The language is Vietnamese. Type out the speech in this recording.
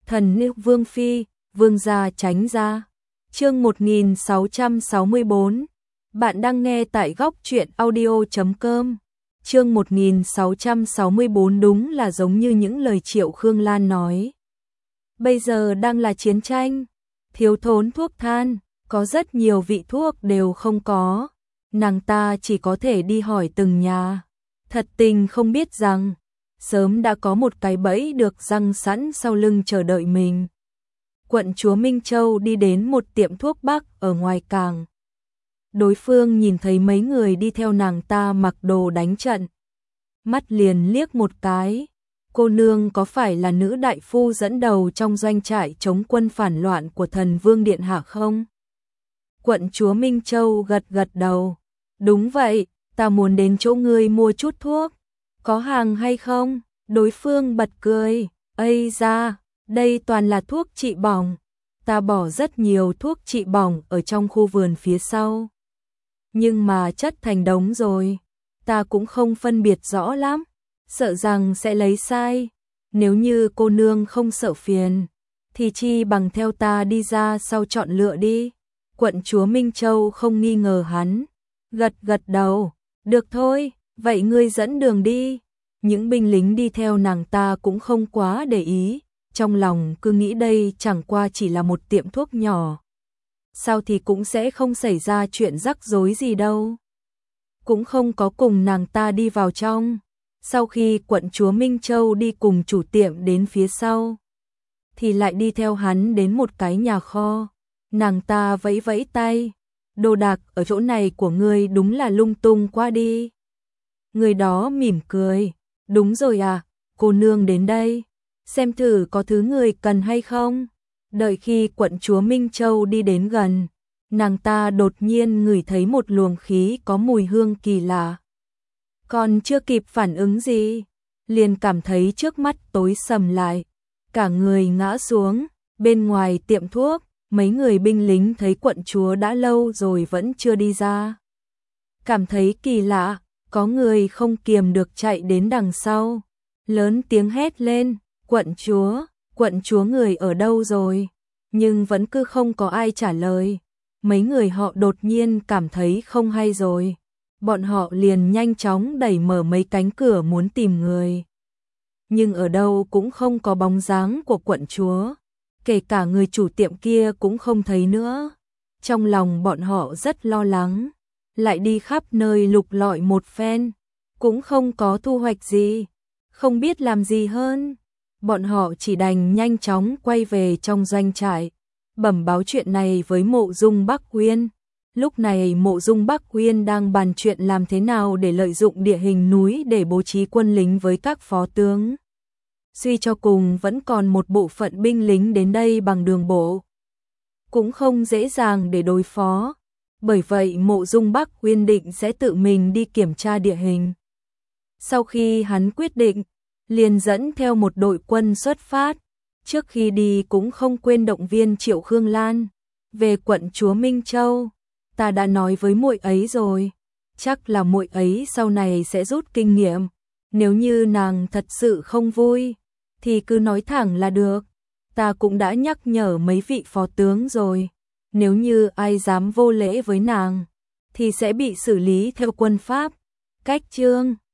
Thần nữ Vương Phi, Vương gia tránh ra. Chương 1664. Bạn đang nghe tại góc truyện audio.com. Chương 1664 đúng là giống như những lời Triệu Khương Lan nói. Bây giờ đang là chiến tranh, thiếu thốn thuốc thang, có rất nhiều vị thuốc đều không có. Nàng ta chỉ có thể đi hỏi từng nhà. Thật tình không biết rằng, sớm đã có một cái bẫy được răng sẵn sau lưng chờ đợi mình. Quận chúa Minh Châu đi đến một tiệm thuốc bắc ở ngoài cảng. Đối phương nhìn thấy mấy người đi theo nàng ta mặc đồ đánh trận. Mắt liền liếc một cái. Cô nương có phải là nữ đại phu dẫn đầu trong doanh trại chống quân phản loạn của thần vương điện hạ không? Quận chúa Minh Châu gật gật đầu. Đúng vậy, ta muốn đến chỗ ngươi mua chút thuốc. Có hàng hay không? Đối phương bật cười. Ây da, đây toàn là thuốc trị bỏng. Ta bỏ rất nhiều thuốc trị bỏng ở trong khu vườn phía sau. Nhưng mà chất thành đống rồi. Ta cũng không phân biệt rõ lắm. Sợ rằng sẽ lấy sai. Nếu như cô nương không sợ phiền, thì chi bằng theo ta đi ra sau chọn lựa đi. Quận chúa Minh Châu không nghi ngờ hắn. Gật gật đầu. Được thôi, vậy ngươi dẫn đường đi. Những binh lính đi theo nàng ta cũng không quá để ý. Trong lòng cứ nghĩ đây chẳng qua chỉ là một tiệm thuốc nhỏ. Sao thì cũng sẽ không xảy ra chuyện rắc rối gì đâu. Cũng không có cùng nàng ta đi vào trong. Sau khi quận chúa Minh Châu đi cùng chủ tiệm đến phía sau, thì lại đi theo hắn đến một cái nhà kho. Nàng ta vẫy vẫy tay. Đồ đạc ở chỗ này của ngươi đúng là lung tung quá đi. Người đó mỉm cười. Đúng rồi à, cô nương đến đây. Xem thử có thứ người cần hay không. Đợi khi quận chúa Minh Châu đi đến gần, nàng ta đột nhiên ngửi thấy một luồng khí có mùi hương kỳ lạ. Còn chưa kịp phản ứng gì, liền cảm thấy trước mắt tối sầm lại. Cả người ngã xuống. Bên ngoài tiệm thuốc, mấy người binh lính thấy quận chúa đã lâu rồi vẫn chưa đi ra. Cảm thấy kỳ lạ, có người không kiềm được chạy đến đằng sau. Lớn tiếng hét lên, quận chúa người ở đâu rồi? Nhưng vẫn cứ không có ai trả lời. Mấy người họ đột nhiên cảm thấy không hay rồi. Bọn họ liền nhanh chóng đẩy mở mấy cánh cửa muốn tìm người. Nhưng ở đâu cũng không có bóng dáng của quận chúa. Kể cả người chủ tiệm kia cũng không thấy nữa. Trong lòng bọn họ rất lo lắng. Lại đi khắp nơi lục lọi một phen. Cũng không có thu hoạch gì. Không biết làm gì hơn. Bọn họ chỉ đành nhanh chóng quay về trong doanh trại. Bẩm báo chuyện này với Mộ Dung Bắc Uyên. Lúc này Mộ Dung Bắc Uyên đang bàn chuyện làm thế nào để lợi dụng địa hình núi để bố trí quân lính với các phó tướng. Suy cho cùng vẫn còn một bộ phận binh lính đến đây bằng đường bộ. Cũng không dễ dàng để đối phó. Bởi vậy Mộ Dung Bắc Uyên định sẽ tự mình đi kiểm tra địa hình. Sau khi hắn quyết định, liền dẫn theo một đội quân xuất phát. Trước khi đi cũng không quên động viên Triệu Khương Lan. Về quận chúa Minh Châu, ta đã nói với muội ấy rồi. Chắc là muội ấy sau này sẽ rút kinh nghiệm. Nếu như nàng thật sự không vui, thì cứ nói thẳng là được. Ta cũng đã nhắc nhở mấy vị phó tướng rồi. Nếu như ai dám vô lễ với nàng, thì sẽ bị xử lý theo quân pháp. Cách chương